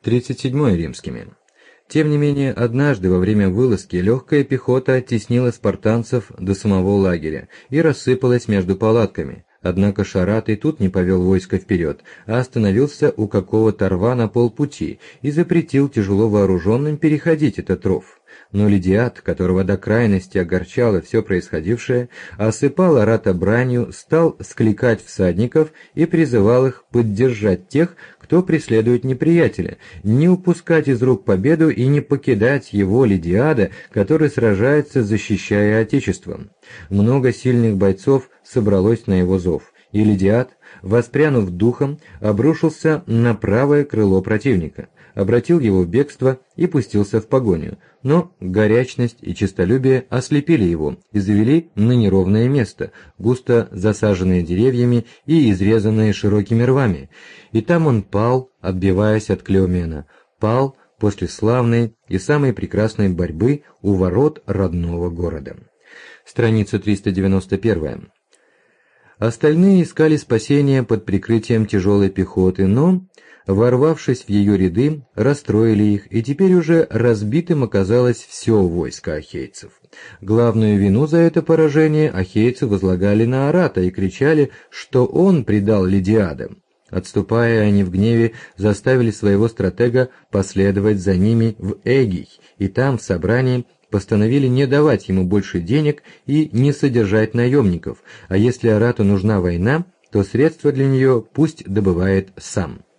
37 римскими. Тем не менее, однажды во время вылазки легкая пехота оттеснила спартанцев до самого лагеря и рассыпалась между палатками. Однако Шарат и тут не повел войско вперед, а остановился у какого-то рва на полпути и запретил тяжело вооруженным переходить этот ров. Но Лидиад, которого до крайности огорчало все происходившее, осыпал Арата бранью, стал скликать всадников и призывал их поддержать тех, кто преследует неприятеля, не упускать из рук победу и не покидать его, Лидиада, который сражается, защищая Отечество. Много сильных бойцов собралось на его зов, и Лидиад, воспрянув духом, обрушился на правое крыло противника, обратил его в бегство и пустился в погоню, но горячность и честолюбие ослепили его и завели на неровное место, густо засаженное деревьями и изрезанное широкими рвами, и там он пал, отбиваясь от Клеомена, пал после славной и самой прекрасной борьбы у ворот родного города. Страница 391. Остальные искали спасения под прикрытием тяжелой пехоты, но, ворвавшись в ее ряды, расстроили их, и теперь уже разбитым оказалось все войско ахейцев. Главную вину за это поражение ахейцы возлагали на Арата и кричали, что он предал Лидиада. Отступая, они в гневе заставили своего стратега последовать за ними в Эгий, и там, в собрании, постановили не давать ему больше денег и не содержать наемников, а если Арату нужна война, то средства для нее пусть добывает сам.